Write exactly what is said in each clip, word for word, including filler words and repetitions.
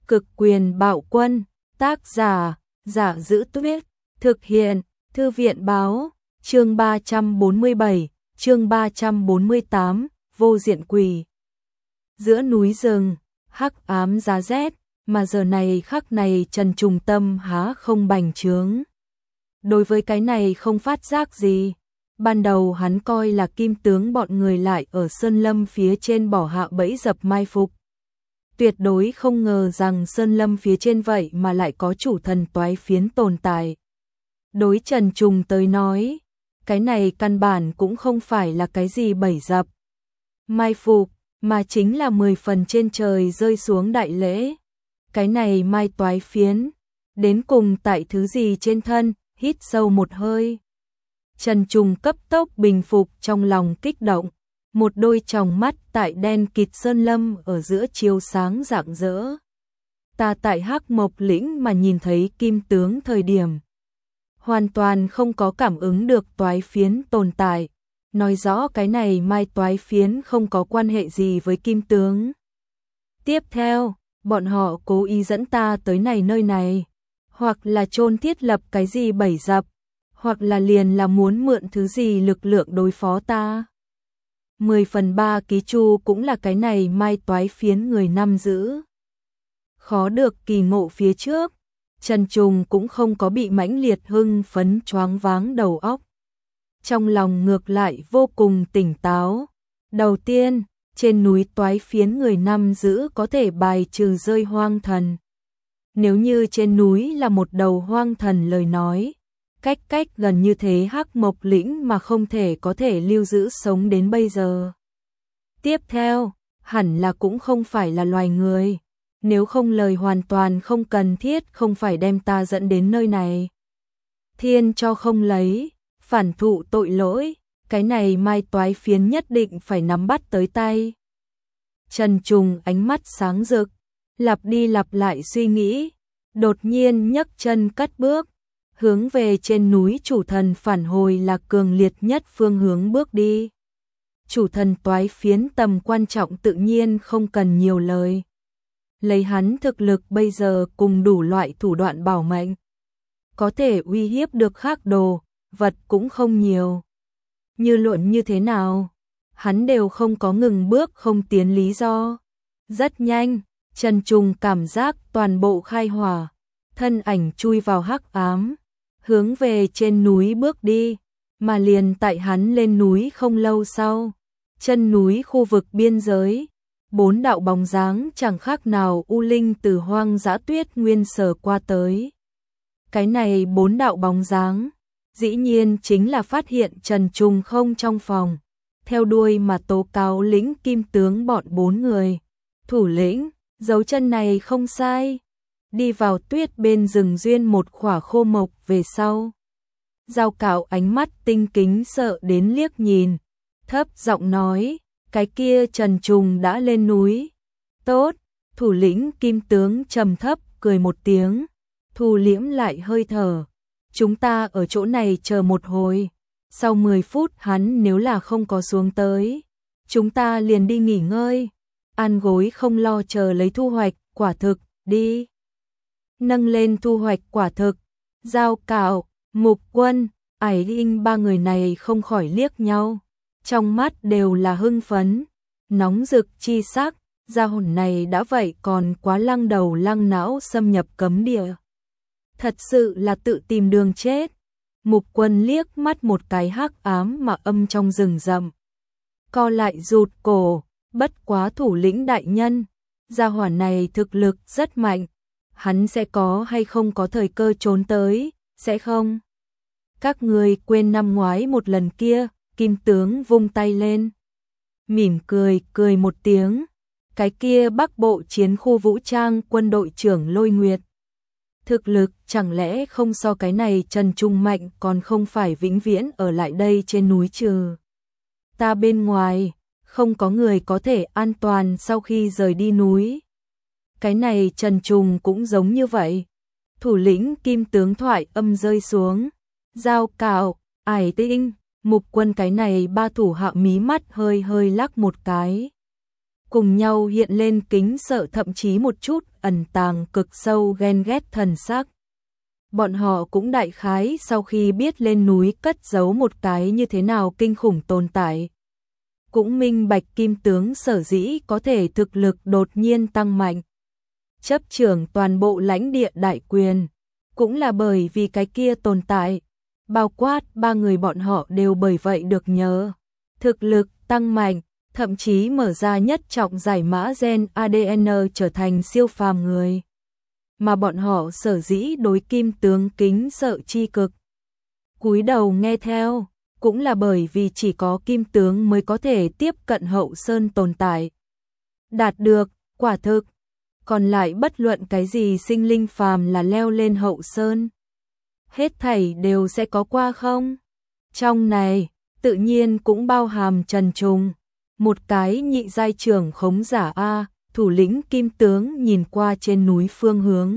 Cực quyền bạo quân, tác giả, Giả Giữ Tuyết, thực hiện, Thư viện báo, chương ba trăm bốn mươi bảy, chương ba trăm bốn mươi tám, vô diện quỷ. Giữa núi rừng, hắc ám giá rét, mà giờ này khắc này Trần Trùng tâm há không bành trướng. Đối với cái này không phát giác gì. Ban đầu hắn coi là Kim tướng bọn người lại ở Sơn Lâm phía trên bỏ hạ bẫy dập mai phục. Tuyệt đối không ngờ rằng Sơn Lâm phía trên vậy mà lại có chủ thần toái phiến tồn tại. Đối Trần Trùng tới nói, cái này căn bản cũng không phải là cái gì bẫy dập mai phục, mà chính là mười phần trên trời rơi xuống đại lễ. Cái này mai toái phiến, đến cùng tại thứ gì trên thân, hít sâu một hơi. Trần Trùng cấp tốc bình phục trong lòng kích động, một đôi tròng mắt tại đen kịt sơn lâm ở giữa chiếu sáng rạng rỡ. Ta tại Hắc Mộc Lĩnh mà nhìn thấy Kim tướng thời điểm, hoàn toàn không có cảm ứng được toái phiến tồn tại, nói rõ cái này mai toái phiến không có quan hệ gì với Kim tướng. Tiếp theo, bọn họ cố ý dẫn ta tới này nơi này, hoặc là chôn thiết lập cái gì bẫy dập, hoặc là liền là muốn mượn thứ gì lực lượng đối phó ta. Mười phần ba ký chu cũng là cái này mai toái phiến người nắm giữ. Khó được kỳ ngộ phía trước, Trần Trùng cũng không có bị mãnh liệt hưng phấn choáng váng đầu óc. Trong lòng ngược lại vô cùng tỉnh táo. Đầu tiên, trên núi toái phiến người nắm giữ có thể bài trừ rơi hoang thần. Nếu như trên núi là một đầu hoang thần lời nói, cách cách gần như thế Hắc Mộc Lĩnh mà không thể có thể lưu giữ sống đến bây giờ. Tiếp theo, hẳn là cũng không phải là loài người, nếu không lời hoàn toàn không cần thiết không phải đem ta dẫn đến nơi này. Thiên cho không lấy, phản thụ tội lỗi, cái này mai toái phiến nhất định phải nắm bắt tới tay. Trần Trùng ánh mắt sáng rực, lặp đi lặp lại suy nghĩ, đột nhiên nhấc chân cất bước, hướng về trên núi chủ thần phản hồi là cường liệt nhất phương hướng bước đi. Chủ thần toái phiến tầm quan trọng tự nhiên không cần nhiều lời. Lấy hắn thực lực bây giờ cùng đủ loại thủ đoạn bảo mệnh, có thể uy hiếp được khác đồ, vật cũng không nhiều. Như luận như thế nào, hắn đều không có ngừng bước không tiến lý do. Rất nhanh, Trần Trùng cảm giác toàn bộ khai hỏa, thân ảnh chui vào hắc ám, hướng về trên núi bước đi, mà liền tại hắn lên núi không lâu sau, chân núi khu vực biên giới, bốn đạo bóng dáng chẳng khác nào u linh từ hoang dã tuyết nguyên sở qua tới. Cái này bốn đạo bóng dáng, dĩ nhiên chính là phát hiện Trần Trùng không trong phòng, theo đuôi mà tố cáo lĩnh Kim tướng bọn bốn người. Thủ lĩnh, dấu chân này không sai. Đi vào tuyết bên rừng duyên một khỏa khô mộc về sau. Giao Cạo ánh mắt tinh kính sợ đến liếc nhìn, thấp giọng nói, cái kia Trần Trùng đã lên núi. Tốt, thủ lĩnh Kim tướng trầm thấp cười một tiếng, thu liễm lại hơi thở. Chúng ta ở chỗ này chờ một hồi, sau mười phút hắn nếu là không có xuống tới, chúng ta liền đi nghỉ ngơi, ăn gối không lo chờ lấy thu hoạch quả thực, đi. Nâng lên thu hoạch quả thực, Giao Cạo, Mục Quân, Ải Đinh ba người này không khỏi liếc nhau, trong mắt đều là hưng phấn, nóng rực chi sắc, gia hồn này đã vậy còn quá lăng đầu lăng não xâm nhập cấm địa. Thật sự là tự tìm đường chết. Mục Quân liếc mắt một cái hắc ám mà âm trong rừng rậm, co lại rụt cổ, bất quá thủ lĩnh đại nhân, gia hỏa này thực lực rất mạnh, hắn sẽ có hay không có thời cơ trốn tới, sẽ không? Các người quên năm ngoái một lần kia, Kim tướng vung tay lên, mỉm cười, cười một tiếng, cái kia Bắc Bộ chiến khu vũ trang quân đội trưởng Lôi Nguyệt. Thực lực chẳng lẽ không so cái này Trần Trung mạnh còn không phải vĩnh viễn ở lại đây trên núi trừ ta bên ngoài, không có người có thể an toàn sau khi rời đi núi. Cái này Trần Trùng cũng giống như vậy. Thủ lĩnh Kim tướng thoại âm rơi xuống, Giao Cạo, Ải Tinh, Mục Quân cái này ba thủ hạ mí mắt hơi hơi lắc một cái, cùng nhau hiện lên kính sợ thậm chí một chút ẩn tàng cực sâu ghen ghét thần sắc. Bọn họ cũng đại khái sau khi biết lên núi cất giấu một cái như thế nào kinh khủng tồn tại. Cũng minh bạch Kim tướng sở dĩ có thể thực lực đột nhiên tăng mạnh. Chấp trưởng toàn bộ lãnh địa đại quyền, cũng là bởi vì cái kia tồn tại. Bao quát ba người bọn họ đều bởi vậy được nhớ. Thực lực tăng mạnh, thậm chí mở ra nhất trọng giải mã gen a đê en trở thành siêu phàm người. Mà bọn họ sở dĩ đối Kim tướng kính sợ chi cực. Cúi đầu nghe theo, cũng là bởi vì chỉ có Kim tướng mới có thể tiếp cận Hậu Sơn tồn tại. Đạt được, quả thực, còn lại bất luận cái gì sinh linh phàm là leo lên Hậu Sơn. Hết thảy đều sẽ có qua không? Trong này, tự nhiên cũng bao hàm Trần Trùng, một cái nhị giai trưởng khống giả A, thủ lĩnh Kim tướng nhìn qua trên núi phương hướng.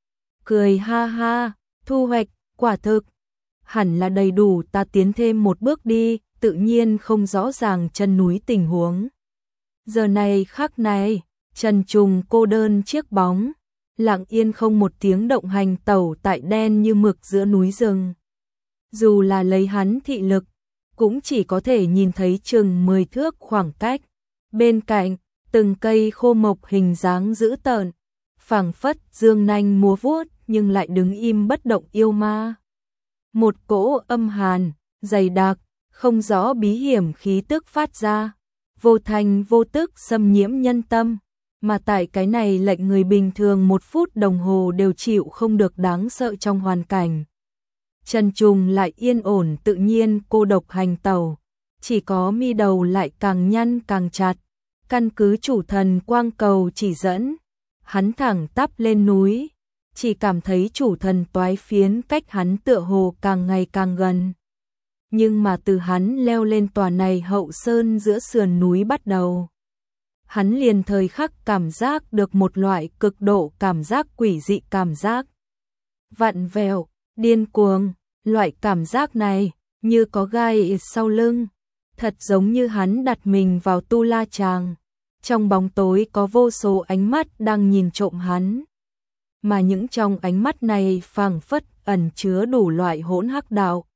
Cười ha ha, thu hoạch, quả thực. Hẳn là đầy đủ, ta tiến thêm một bước đi, tự nhiên không rõ ràng chân núi tình huống. Giờ này khắc này, Trần Trùng cô đơn chiếc bóng, lặng yên không một tiếng động hành tẩu tại đen như mực giữa núi rừng. Dù là lấy hắn thị lực, cũng chỉ có thể nhìn thấy chừng mười thước khoảng cách. Bên cạnh, từng cây khô mộc hình dáng dữ tợn, phảng phất dương nanh múa vuốt nhưng lại đứng im bất động yêu ma. Một cỗ âm hàn, dày đặc, không rõ bí hiểm khí tức phát ra, vô thành vô tức xâm nhiễm nhân tâm, mà tại cái này lệnh người bình thường một phút đồng hồ đều chịu không được đáng sợ trong hoàn cảnh. Trần Trùng lại yên ổn tự nhiên cô độc hành tẩu, chỉ có mi đầu lại càng nhăn càng chặt, căn cứ chủ thần quang cầu chỉ dẫn, hắn thẳng tắp lên núi, chỉ cảm thấy chủ thần toái phiến cách hắn tựa hồ càng ngày càng gần. Nhưng mà từ hắn leo lên tòa này Hậu Sơn giữa sườn núi bắt đầu, hắn liền thời khắc cảm giác được một loại cực độ cảm giác quỷ dị cảm giác. Vặn vẹo, điên cuồng, loại cảm giác này như có gai sau lưng, thật giống như hắn đặt mình vào tu la tràng. Trong bóng tối có vô số ánh mắt đang nhìn trộm hắn. Mà những trong ánh mắt này phảng phất ẩn chứa đủ loại hỗn hắc đạo.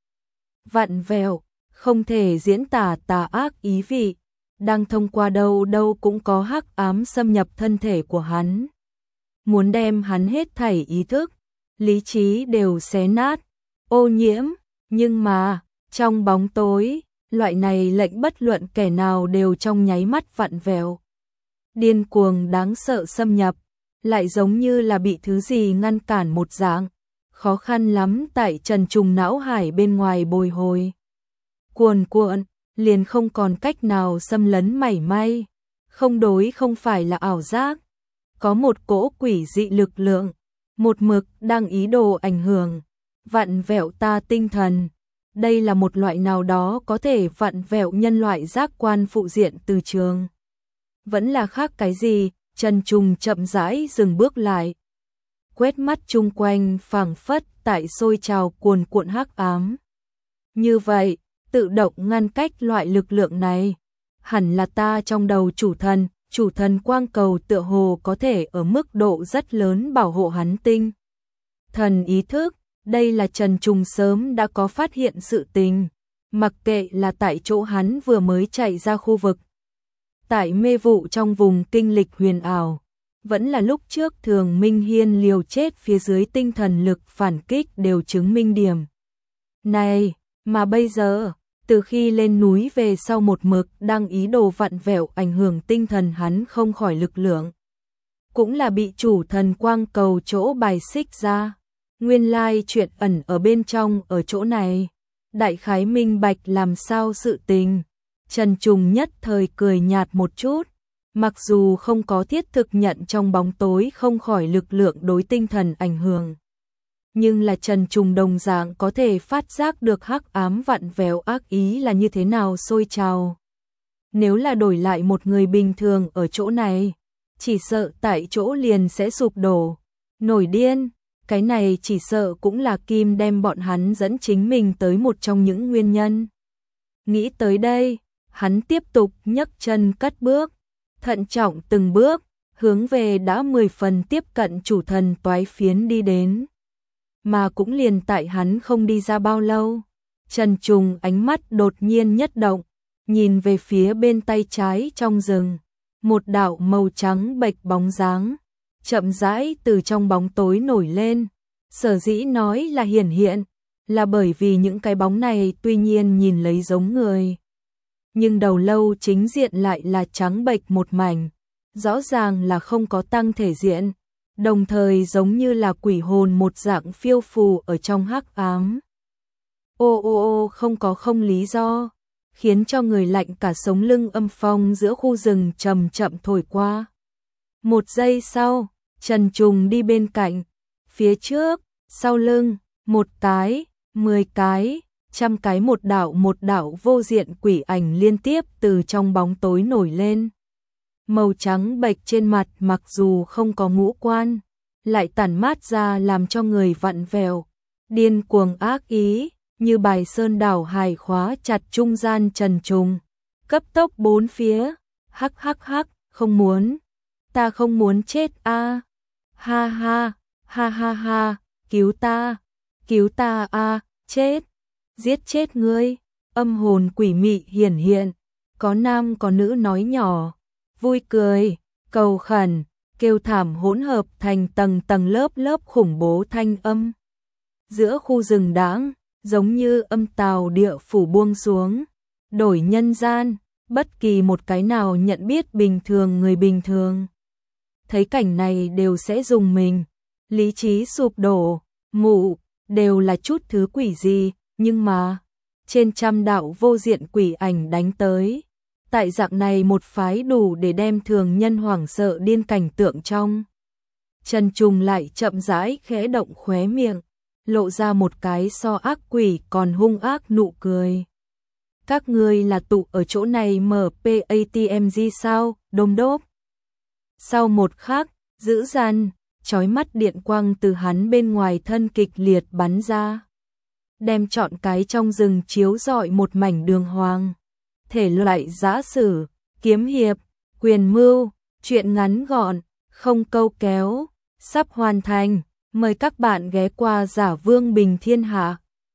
Vặn vẹo, không thể diễn tả tà ác ý vị, đang thông qua đâu đâu cũng có hắc ám xâm nhập thân thể của hắn. Muốn đem hắn hết thảy ý thức, lý trí đều xé nát, ô nhiễm, nhưng mà, trong bóng tối, loại này lệnh bất luận kẻ nào đều trong nháy mắt vặn vẹo. Điên cuồng đáng sợ xâm nhập, lại giống như là bị thứ gì ngăn cản một dạng, khó khăn lắm tại Trần Trùng não hải bên ngoài bồi hồi. Cuồn cuộn, liền không còn cách nào xâm lấn mảy may, không đối không phải là ảo giác, có một cỗ quỷ dị lực lượng, một mực đang ý đồ ảnh hưởng, vặn vẹo ta tinh thần. Đây là một loại nào đó có thể vặn vẹo nhân loại giác quan phụ diện từ trường. Vẫn là khác cái gì? Trần Trùng chậm rãi dừng bước lại, quét mắt chung quanh phảng phất tại sôi trào cuồn cuộn hắc ám. Như vậy, tự động ngăn cách loại lực lượng này, hẳn là ta trong đầu chủ thần, chủ thần quang cầu tựa hồ có thể ở mức độ rất lớn bảo hộ hắn tinh thần ý thức. Đây là Trần Trùng sớm đã có phát hiện sự tình, mặc kệ là tại chỗ hắn vừa mới chạy ra khu vực, tại mê vụ trong vùng kinh lịch huyền ảo, vẫn là lúc trước Thường Minh Hiên liều chết phía dưới tinh thần lực phản kích đều chứng minh điểm này, mà bây giờ, từ khi lên núi về sau một mực đang ý đồ vặn vẹo ảnh hưởng tinh thần hắn không khỏi lực lượng, cũng là bị chủ thần quang cầu chỗ bài xích ra. Nguyên lai chuyện ẩn ở bên trong ở chỗ này, đại khái minh bạch làm sao sự tình. Trần Trùng nhất thời cười nhạt một chút, mặc dù không có thiết thực nhận trong bóng tối không khỏi lực lượng đối tinh thần ảnh hưởng. Nhưng là Trần Trùng đồng dạng có thể phát giác được hắc ám vặn vẹo ác ý là như thế nào sôi trào. Nếu là đổi lại một người bình thường ở chỗ này, chỉ sợ tại chỗ liền sẽ sụp đổ, nổi điên. Cái này chỉ sợ cũng là Kim đem bọn hắn dẫn chính mình tới một trong những nguyên nhân. Nghĩ tới đây, hắn tiếp tục nhấc chân cất bước, thận trọng từng bước, hướng về đã mười phần tiếp cận chủ thần toái phiến đi đến. Mà cũng liền tại hắn không đi ra bao lâu, Trần Trùng ánh mắt đột nhiên nhất động, nhìn về phía bên tay trái trong rừng, một đạo màu trắng bệch bóng dáng, chậm rãi từ trong bóng tối nổi lên. Sở dĩ nói là hiển hiện, là bởi vì những cái bóng này tuy nhiên nhìn lấy giống người, nhưng đầu lâu chính diện lại là trắng bệch một mảnh, rõ ràng là không có tăng thể diện, đồng thời giống như là quỷ hồn một dạng phiêu phù ở trong hắc ám. Ô ô ô không có không lý do, khiến cho người lạnh cả sống lưng. Âm phong giữa khu rừng chậm chậm thổi qua. Một giây sau, Trần Trùng đi bên cạnh, phía trước, sau lưng, một cái, mười cái, trăm cái, một đạo một đạo vô diện quỷ ảnh liên tiếp từ trong bóng tối nổi lên. Màu trắng bệch trên mặt mặc dù không có ngũ quan, lại tản mát ra làm cho người vặn vẹo, điên cuồng ác ý, như bài sơn đảo hải khóa chặt trung gian Trần Trùng, cấp tốc bốn phía, hắc hắc hắc, không muốn, ta không muốn chết a, ha ha, ha ha ha, cứu ta, cứu ta a, chết, giết chết ngươi. Âm hồn quỷ mị hiển hiện, có nam có nữ nói nhỏ, vui cười, cầu khẩn, kêu thảm hỗn hợp thành tầng tầng lớp lớp khủng bố thanh âm. Giữa khu rừng đãng, giống như âm tào địa phủ buông xuống, đổi nhân gian, bất kỳ một cái nào nhận biết bình thường người bình thường. Thấy cảnh này đều sẽ dùng mình, lý trí sụp đổ, mụ, đều là chút thứ quỷ gì, nhưng mà, trên trăm đạo vô diện quỷ ảnh đánh tới. Tại dạng này một phái đủ để đem thường nhân hoảng sợ điên cảnh tượng trong. Trần Trùng lại chậm rãi khẽ động khóe miệng, lộ ra một cái so ác quỷ còn hung ác nụ cười. Các ngươi là tụ ở chỗ này mở pê a tê em giê sao, đôm đốp. Sau một khắc, dữ dằn, chói mắt điện quang từ hắn bên ngoài thân kịch liệt bắn ra, đem trọn cái trong rừng chiếu rọi một mảnh đường hoàng. Thể loại giã sử, kiếm hiệp, quyền mưu, truyện ngắn gọn, không câu kéo, sắp hoàn thành. Mời các bạn ghé qua Giả Vương Bình Thiên Hạ.